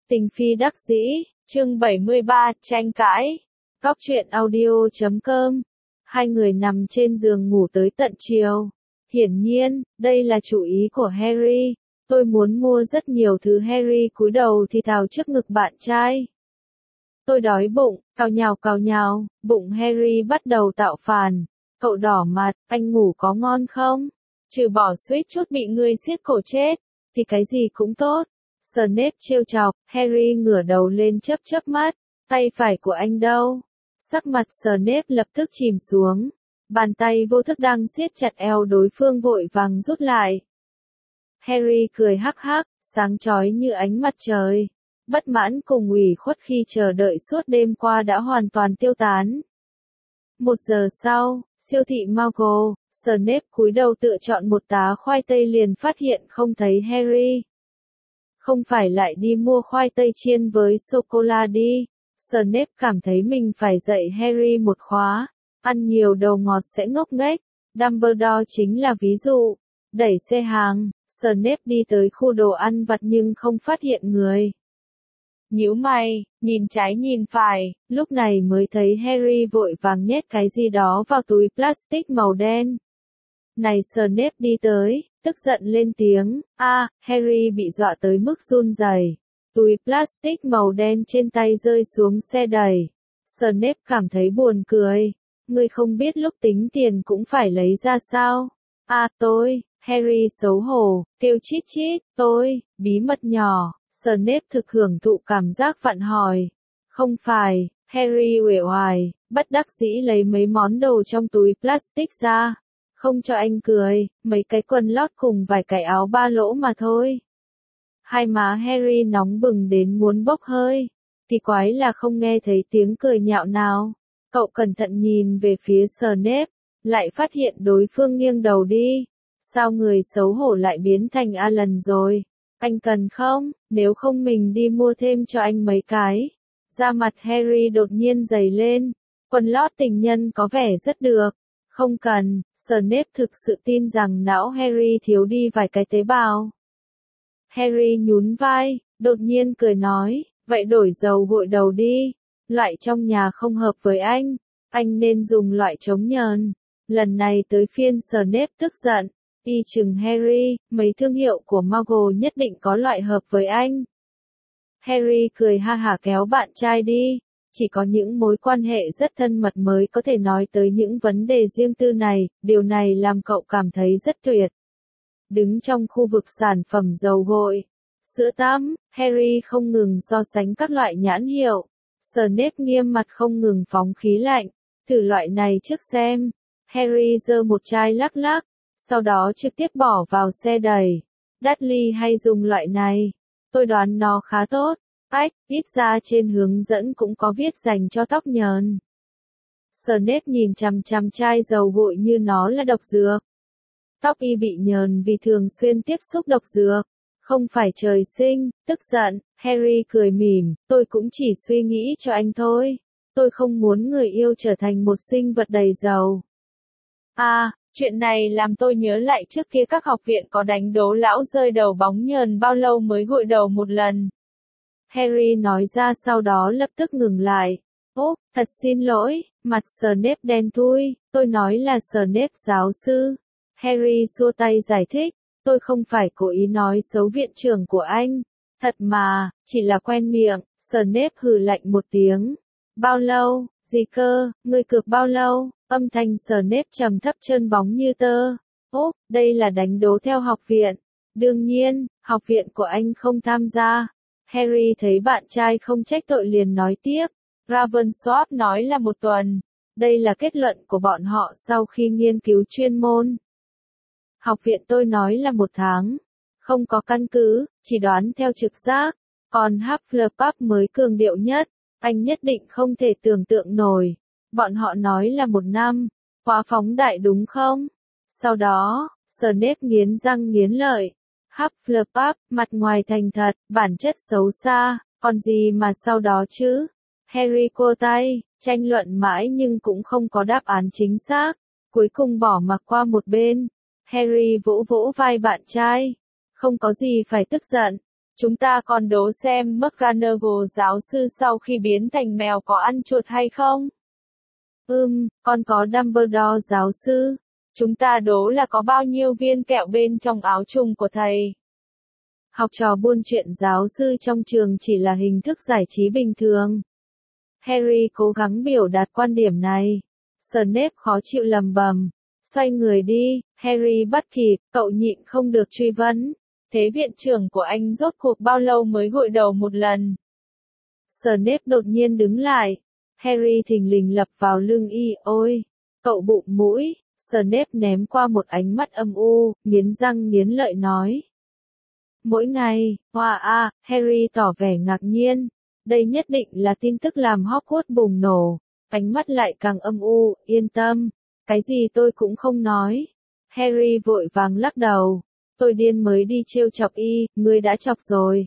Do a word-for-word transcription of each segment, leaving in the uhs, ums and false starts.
Tình phi đắc dĩ, chương bảy mươi ba, tranh cãi. Góc truyện audio chấm com. Hai người nằm trên giường ngủ tới tận chiều. Hiển nhiên, đây là chủ ý của Harry. Tôi muốn mua rất nhiều thứ. Harry cúi đầu thì thào trước ngực bạn trai. Tôi đói bụng, cào nhào cào nhào, bụng Harry bắt đầu tạo phản. Cậu đỏ mặt, anh ngủ có ngon không? Trừ bỏ suýt chút bị ngươi siết cổ chết, thì cái gì cũng tốt. Snape trêu chọc, Harry ngửa đầu lên chớp chớp mắt, tay phải của anh đâu? Sắc mặt Snape lập tức chìm xuống, bàn tay vô thức đang siết chặt eo đối phương vội vàng rút lại. Harry cười hắc hắc, sáng chói như ánh mặt trời. Bất mãn cùng ủy khuất khi chờ đợi suốt đêm qua đã hoàn toàn tiêu tán. Một giờ sau, siêu thị Muggle, Snape cúi đầu tựa chọn một tá khoai tây liền phát hiện không thấy Harry. Không phải lại đi mua khoai tây chiên với sô-cô-la đi. Snape cảm thấy mình phải dạy Harry một khóa. Ăn nhiều đồ ngọt sẽ ngốc nghếch. Dumbledore chính là ví dụ. Đẩy xe hàng, Snape đi tới khu đồ ăn vặt nhưng không phát hiện người. Nhíu mày, nhìn trái nhìn phải, lúc này mới thấy Harry vội vàng nhét cái gì đó vào túi plastic màu đen. Này Snape đi tới, tức giận lên tiếng, a, à, Harry bị dọa tới mức run rẩy. Túi plastic màu đen trên tay rơi xuống xe đẩy. Snape cảm thấy buồn cười. Ngươi không biết lúc tính tiền cũng phải lấy ra sao? A, à, tôi, Harry xấu hổ, kêu chít chít, tôi, bí mật nhỏ. Snape thực hưởng thụ cảm giác vặn hỏi. Không phải, Harry uể oải, bất đắc dĩ lấy mấy món đồ trong túi plastic ra. Không cho anh cười, mấy cái quần lót cùng vài cái áo ba lỗ mà thôi. Hai má Harry nóng bừng đến muốn bốc hơi. Thì quái là không nghe thấy tiếng cười nhạo nào. Cậu cẩn thận nhìn về phía Snape, lại phát hiện đối phương nghiêng đầu đi. Sao người xấu hổ lại biến thành Alan rồi? Anh cần không? Nếu không mình đi mua thêm cho anh mấy cái. Da mặt Harry đột nhiên dày lên. Quần lót tình nhân có vẻ rất được. Không cần, Snape thực sự tin rằng não Harry thiếu đi vài cái tế bào. Harry nhún vai, đột nhiên cười nói, vậy đổi dầu gội đầu đi. Loại trong nhà không hợp với anh. Anh nên dùng loại chống nhờn. Lần này tới phiên Snape tức giận. Y chừng Harry, mấy thương hiệu của Muggle nhất định có loại hợp với anh. Harry cười ha hả kéo bạn trai đi. Chỉ có những mối quan hệ rất thân mật mới có thể nói tới những vấn đề riêng tư này, điều này làm cậu cảm thấy rất tuyệt. Đứng trong khu vực sản phẩm dầu gội, sữa tắm, Harry không ngừng so sánh các loại nhãn hiệu. Snape nghiêm mặt không ngừng phóng khí lạnh. Thử loại này trước xem. Harry giơ một chai lắc lắc, sau đó trực tiếp bỏ vào xe đẩy. Dudley hay dùng loại này. Tôi đoán nó khá tốt. Ách, ít ra trên hướng dẫn cũng có viết dành cho tóc nhờn. Snape nhìn chằm chằm chai dầu gội như nó là độc dược. Tóc y bị nhờn vì thường xuyên tiếp xúc độc dược. Không phải trời sinh, tức giận, Harry cười mỉm, tôi cũng chỉ suy nghĩ cho anh thôi. Tôi không muốn người yêu trở thành một sinh vật đầy dầu. À, chuyện này làm tôi nhớ lại trước kia các học viện có đánh đố lão rơi đầu bóng nhờn bao lâu mới gội đầu một lần. Harry nói ra sau đó lập tức ngừng lại. Ố, thật xin lỗi, mặt Snape đen thui, tôi nói là Snape giáo sư. Harry xua tay giải thích, tôi không phải cố ý nói xấu viện trưởng của anh. Thật mà, chỉ là quen miệng. Snape hừ lạnh một tiếng. Bao lâu, gì cơ, ngươi cược bao lâu? Âm thanh Snape trầm thấp trơn bóng như tơ. Ố, đây là đánh đố theo học viện. Đương nhiên, học viện của anh không tham gia. Harry thấy bạn trai không trách tội liền nói tiếp. Ravensworth nói là một tuần. Đây là kết luận của bọn họ sau khi nghiên cứu chuyên môn. Học viện tôi nói là một tháng. Không có căn cứ, chỉ đoán theo trực giác. Còn Hufflepuff mới cường điệu nhất. Anh nhất định không thể tưởng tượng nổi. Bọn họ nói là một năm. Quá phóng đại đúng không? Sau đó, Snape nghiến răng nghiến lợi. Hufflepuff, mặt ngoài thành thật, bản chất xấu xa, còn gì mà sau đó chứ? Harry cô tay, tranh luận mãi nhưng cũng không có đáp án chính xác. Cuối cùng bỏ mặc qua một bên. Harry vỗ vỗ vai bạn trai. Không có gì phải tức giận. Chúng ta còn đố xem McGonagall giáo sư sau khi biến thành mèo có ăn chuột hay không? Ừm, còn có Dumbledore giáo sư. Chúng ta đố là có bao nhiêu viên kẹo bên trong áo trùng của thầy. Học trò buôn chuyện giáo sư trong trường chỉ là hình thức giải trí bình thường. Harry cố gắng biểu đạt quan điểm này. Snape khó chịu lầm bầm. Xoay người đi, Harry bắt kịp, cậu nhịn không được truy vấn. Thế viện trưởng của anh rốt cuộc bao lâu mới gội đầu một lần? Snape đột nhiên đứng lại. Harry thình lình lập vào lưng y, ôi, cậu bụng mũi. Snape ném qua một ánh mắt âm u, nghiến răng nghiến lợi nói. Mỗi ngày, hoa a, Harry tỏ vẻ ngạc nhiên. Đây nhất định là tin tức làm Hogwarts bùng nổ. Ánh mắt lại càng âm u, yên tâm. Cái gì tôi cũng không nói. Harry vội vàng lắc đầu. Tôi điên mới đi trêu chọc y, ngươi đã chọc rồi.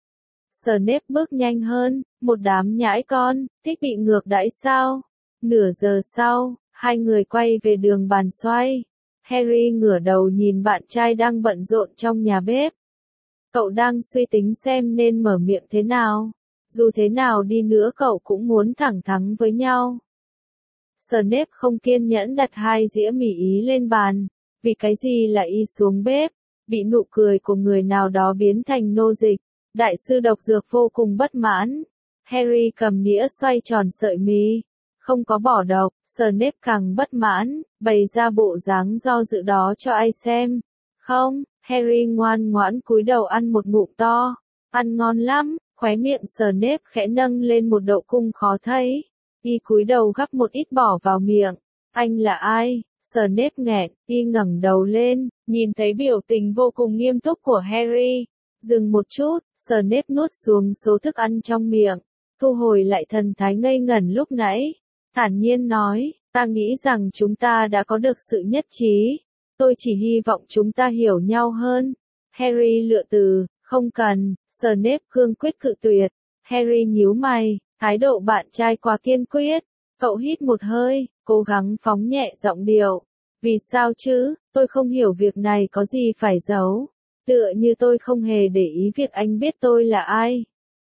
Snape bước nhanh hơn, một đám nhãi con, thích bị ngược đãi sao? Nửa giờ sau, hai người quay về đường bàn xoay. Harry ngửa đầu nhìn bạn trai đang bận rộn trong nhà bếp. Cậu đang suy tính xem nên mở miệng thế nào. Dù thế nào đi nữa cậu cũng muốn thẳng thắn với nhau. Snape không kiên nhẫn đặt hai dĩa mì ý lên bàn. Vì cái gì là y xuống bếp? Bị nụ cười của người nào đó biến thành nô dịch. Đại sư độc dược vô cùng bất mãn. Harry cầm nĩa xoay tròn sợi mì. Không có bỏ độc, Snape càng bất mãn, bày ra bộ dáng do dự đó cho ai xem. Không, Harry ngoan ngoãn cúi đầu ăn một ngụm to. Ăn ngon lắm, khóe miệng Snape khẽ nâng lên một độ cung khó thấy. Y cúi đầu gắp một ít bỏ vào miệng. Anh là ai? Snape nghẹn, y ngẩng đầu lên, nhìn thấy biểu tình vô cùng nghiêm túc của Harry. Dừng một chút, Snape nuốt xuống số thức ăn trong miệng, thu hồi lại thần thái ngây ngẩn lúc nãy. Thản nhiên nói, ta nghĩ rằng chúng ta đã có được sự nhất trí. Tôi chỉ hy vọng chúng ta hiểu nhau hơn. Harry lựa từ, không cần. Snape cương quyết cự tuyệt. Harry nhíu mày, thái độ bạn trai quá kiên quyết. Cậu hít một hơi, cố gắng phóng nhẹ giọng điệu. Vì sao chứ, tôi không hiểu việc này có gì phải giấu. Tựa như tôi không hề để ý việc anh biết tôi là ai.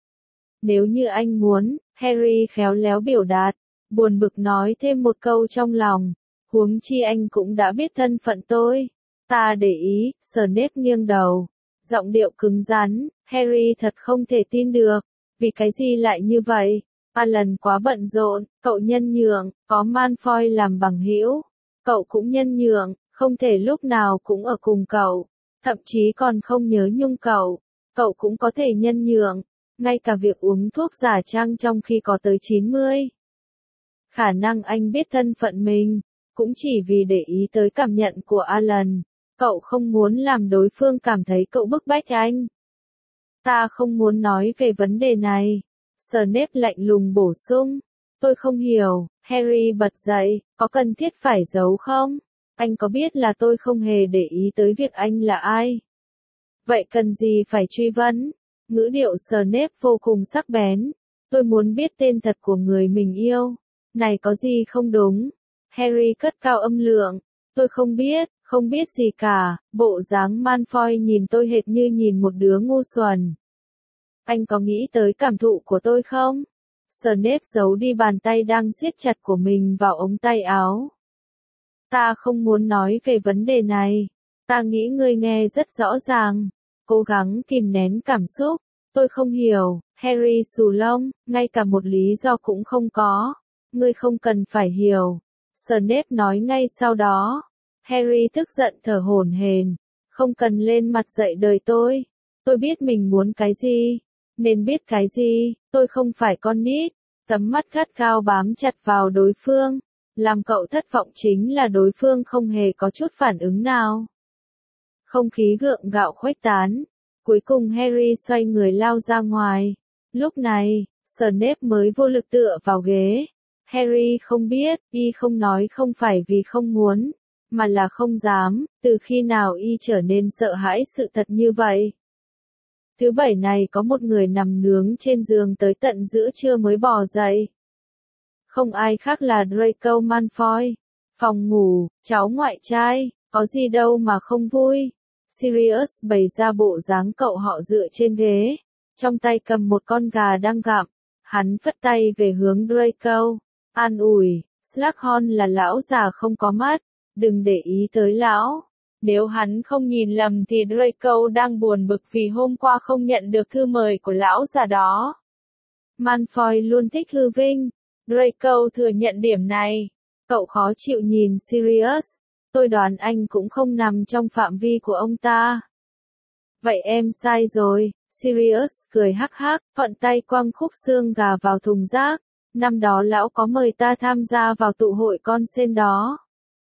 Nếu như anh muốn, Harry khéo léo biểu đạt. Buồn bực nói thêm một câu trong lòng. Huống chi anh cũng đã biết thân phận tôi. Ta để ý, Snape nghiêng đầu. Giọng điệu cứng rắn, Harry thật không thể tin được. Vì cái gì lại như vậy? Alan quá bận rộn, cậu nhân nhượng, có Malfoy làm bằng hữu. Cậu cũng nhân nhượng, không thể lúc nào cũng ở cùng cậu. Thậm chí còn không nhớ nhung cậu. Cậu cũng có thể nhân nhượng. Ngay cả việc uống thuốc giả trang trong khi có tới chín mươi. Khả năng anh biết thân phận mình, cũng chỉ vì để ý tới cảm nhận của Alan. Cậu không muốn làm đối phương cảm thấy cậu bức bách anh. Ta không muốn nói về vấn đề này. Snape lạnh lùng bổ sung. Tôi không hiểu. Harry bật dậy, có cần thiết phải giấu không? Anh có biết là tôi không hề để ý tới việc anh là ai? Vậy cần gì phải truy vấn? Ngữ điệu Snape vô cùng sắc bén. Tôi muốn biết tên thật của người mình yêu. Này có gì không đúng? Harry cất cao âm lượng. Tôi không biết, không biết gì cả. Bộ dáng Malfoy nhìn tôi hệt như nhìn một đứa ngu xuẩn. Anh có nghĩ tới cảm thụ của tôi không? Snape giấu đi bàn tay đang siết chặt của mình vào ống tay áo. Ta không muốn nói về vấn đề này. Ta nghĩ ngươi nghe rất rõ ràng. Cố gắng kìm nén cảm xúc. Tôi không hiểu. Harry xù lông, ngay cả một lý do cũng không có. Ngươi không cần phải hiểu. Snape nói ngay sau đó. Harry tức giận thở hổn hển. Không cần lên mặt dạy đời tôi. Tôi biết mình muốn cái gì. Nên biết cái gì, tôi không phải con nít. Tấm mắt gắt cao bám chặt vào đối phương. Làm cậu thất vọng chính là đối phương không hề có chút phản ứng nào. Không khí gượng gạo khuếch tán. Cuối cùng Harry xoay người lao ra ngoài. Lúc này, Snape mới vô lực tựa vào ghế. Harry không biết, y không nói không phải vì không muốn, mà là không dám. Từ khi nào y trở nên sợ hãi sự thật như vậy? Thứ bảy này có một người nằm nướng trên giường tới tận giữa trưa mới bò dậy. Không ai khác là Draco Malfoy. Phòng ngủ, cháu ngoại trai, có gì đâu mà không vui. Sirius bày ra bộ dáng cậu họ dựa trên ghế, trong tay cầm một con gà đang gặm. Hắn phất tay về hướng Draco, an ủi, Slughorn là lão già không có mắt, đừng để ý tới lão. Nếu hắn không nhìn lầm thì Draco đang buồn bực vì hôm qua không nhận được thư mời của lão già đó. Malfoy luôn thích hư vinh. Draco thừa nhận điểm này. Cậu khó chịu nhìn Sirius. Tôi đoán anh cũng không nằm trong phạm vi của ông ta. Vậy em sai rồi. Sirius cười hắc hắc, thuận tay quăng khúc xương gà vào thùng rác. Năm đó lão có mời ta tham gia vào tụ hội con sen đó.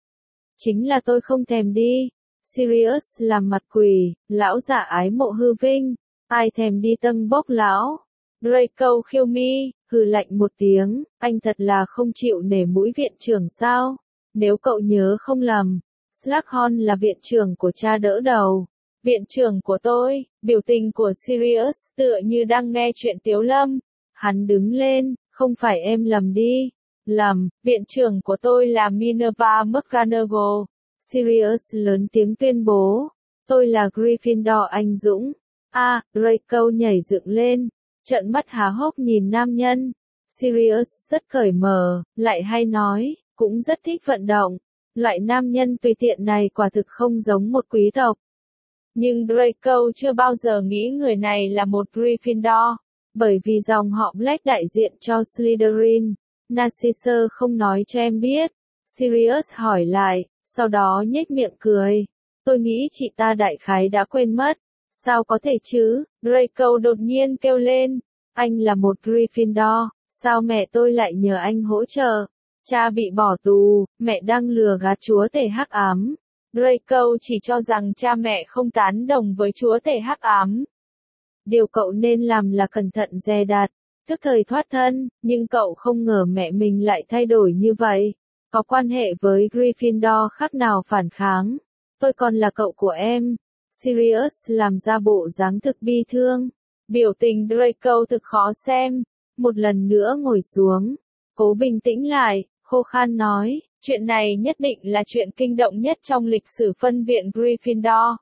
Chính là tôi không thèm đi. Sirius làm mặt quỷ, lão giả ái mộ hư vinh. Ai thèm đi tâng bốc lão. Draco khiêu mi, hừ lạnh một tiếng, anh thật là không chịu nể mũi viện trưởng sao? Nếu cậu nhớ không lầm, Slughorn là viện trưởng của cha đỡ đầu. Viện trưởng của tôi, biểu tình của Sirius tựa như đang nghe chuyện Tiếu Lâm. Hắn đứng lên, không phải em lầm đi. Lầm, viện trưởng của tôi là Minerva McGonagall. Sirius lớn tiếng tuyên bố. Tôi là Gryffindor anh dũng. A, à, Draco nhảy dựng lên, trợn mắt há hốc nhìn nam nhân. Sirius rất cởi mở, lại hay nói, cũng rất thích vận động. Loại nam nhân tùy tiện này quả thực không giống một quý tộc. Nhưng Draco chưa bao giờ nghĩ người này là một Gryffindor, bởi vì dòng họ Black đại diện cho Slytherin. Narcissa không nói cho em biết. Sirius hỏi lại, sau đó nhếch miệng cười. Tôi nghĩ chị ta đại khái đã quên mất. Sao có thể chứ? Draco đột nhiên kêu lên. Anh là một Gryffindor, sao mẹ tôi lại nhờ anh hỗ trợ? Cha bị bỏ tù, mẹ đang lừa gạt chúa tể hắc ám. Draco chỉ cho rằng cha mẹ không tán đồng với chúa tể hắc ám. Điều cậu nên làm là cẩn thận dè dặt, tức thời thoát thân, nhưng cậu không ngờ mẹ mình lại thay đổi như vậy. Có quan hệ với Gryffindor khác nào phản kháng. Tôi còn là cậu của em. Sirius làm ra bộ dáng thực bi thương. Biểu tình Draco thực khó xem. Một lần nữa ngồi xuống. Cố bình tĩnh lại, khô khan nói, chuyện này nhất định là chuyện kinh động nhất trong lịch sử phân viện Gryffindor.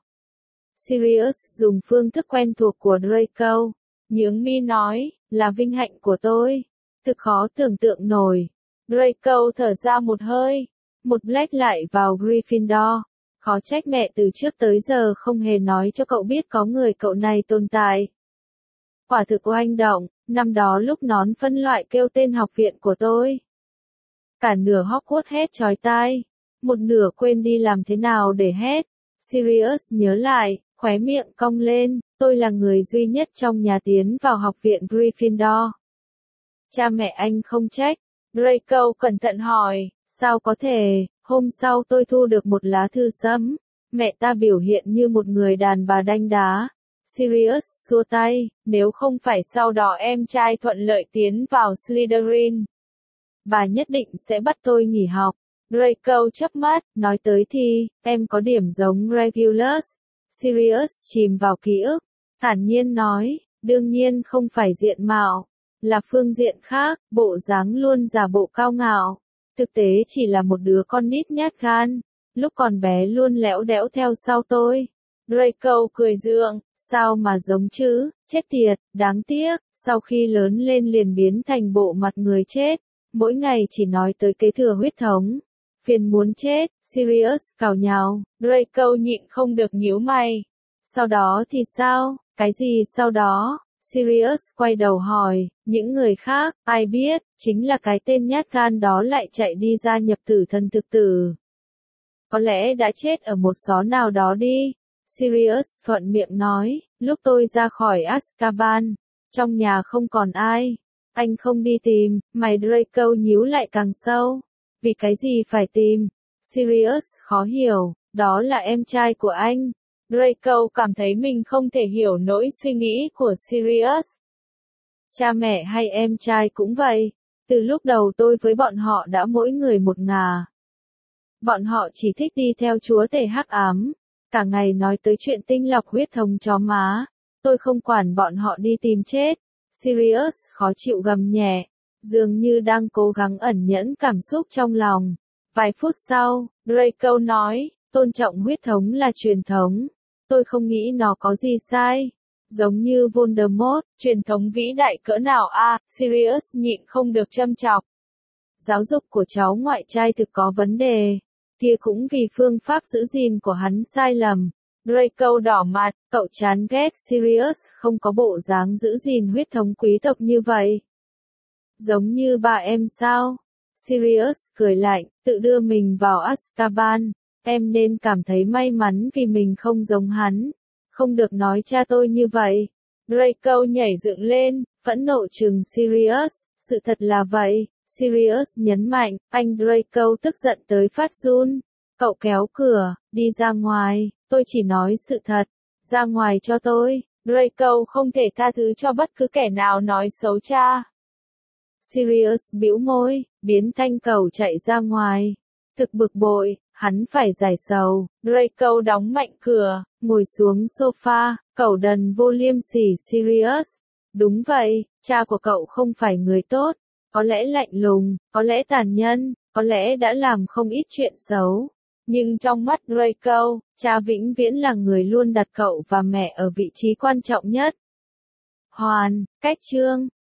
Sirius dùng phương thức quen thuộc của Draco. Nhướng mi nói, là vinh hạnh của tôi. Thực khó tưởng tượng nổi. Draco thở ra một hơi. Một Black lại vào Gryffindor. Khó trách mẹ từ trước tới giờ không hề nói cho cậu biết có người cậu này tồn tại. Quả thực oanh động, năm đó lúc nón phân loại kêu tên học viện của tôi. Cả nửa Hogwarts hét chói tai, một nửa quên đi làm thế nào để hét. Sirius nhớ lại, khóe miệng cong lên, tôi là người duy nhất trong nhà tiến vào học viện Gryffindor. Cha mẹ anh không trách. Draco cẩn thận hỏi, sao có thể? Hôm sau tôi thu được một lá thư sẫm. Mẹ ta biểu hiện như một người đàn bà đanh đá. Sirius xua tay, nếu không phải sau đó em trai thuận lợi tiến vào Slytherin, bà nhất định sẽ bắt tôi nghỉ học. Draco chớp mắt, nói tới thì, em có điểm giống Regulus. Sirius chìm vào ký ức, thản nhiên nói, đương nhiên không phải diện mạo, là phương diện khác, bộ dáng luôn giả bộ cao ngạo. Thực tế chỉ là một đứa con nít nhát gan, lúc còn bé luôn lẽo đẽo theo sau tôi. Draco cười gượng, sao mà giống chứ, chết tiệt, đáng tiếc, sau khi lớn lên liền biến thành bộ mặt người chết, mỗi ngày chỉ nói tới kế thừa huyết thống. Phiền muốn chết, Sirius cào nhào, Draco nhịn không được nhíu mày. Sau đó thì sao, cái gì sau đó? Sirius quay đầu hỏi, những người khác, ai biết, chính là cái tên nhát gan đó lại chạy đi gia nhập tử thần thực tử. Có lẽ đã chết ở một xó nào đó đi. Sirius thuận miệng nói, lúc tôi ra khỏi Azkaban, trong nhà không còn ai. Anh không đi tìm, mày Draco nhíu lại càng sâu. Vì cái gì phải tìm? Sirius khó hiểu, đó là em trai của anh. Draco cảm thấy mình không thể hiểu nỗi suy nghĩ của Sirius. Cha mẹ hay em trai cũng vậy. Từ lúc đầu tôi với bọn họ đã mỗi người một ngả. Bọn họ chỉ thích đi theo chúa tể hắc ám. Cả ngày nói tới chuyện tinh lọc huyết thống chó má. Tôi không quản bọn họ đi tìm chết. Sirius khó chịu gầm nhẹ. Dường như đang cố gắng ẩn nhẫn cảm xúc trong lòng. Vài phút sau, Draco nói, tôn trọng huyết thống là truyền thống. tôi không nghĩ nó có gì sai. Giống như Voldemort, truyền thống vĩ đại cỡ nào a, à, Sirius nhịn không được châm chọc. Giáo dục của cháu ngoại trai thực có vấn đề. Kia cũng vì phương pháp giữ gìn của hắn sai lầm. Draco đỏ mặt, cậu chán ghét Sirius không có bộ dáng giữ gìn huyết thống quý tộc như vậy. Giống như ba em sao? Sirius cười lạnh, tự đưa mình vào Azkaban. Em nên cảm thấy may mắn vì mình không giống hắn. Không được nói cha tôi như vậy. Draco nhảy dựng lên, phẫn nộ trừng Sirius. Sự thật là vậy. Sirius nhấn mạnh, anh Draco tức giận tới phát run. Cậu kéo cửa, đi ra ngoài, tôi chỉ nói sự thật. Ra ngoài cho tôi. Draco không thể tha thứ cho bất cứ kẻ nào nói xấu cha. Sirius bĩu môi, biến thanh cầu chạy ra ngoài. Thực bực bội, hắn phải giải sầu. Draco đóng mạnh cửa, ngồi xuống sofa, cẩu đần vô liêm sỉ Sirius. Đúng vậy, cha của cậu không phải người tốt. Có lẽ lạnh lùng, có lẽ tàn nhẫn, có lẽ đã làm không ít chuyện xấu. Nhưng trong mắt Draco, cha vĩnh viễn là người luôn đặt cậu và mẹ ở vị trí quan trọng nhất. Hoàn, cách chương.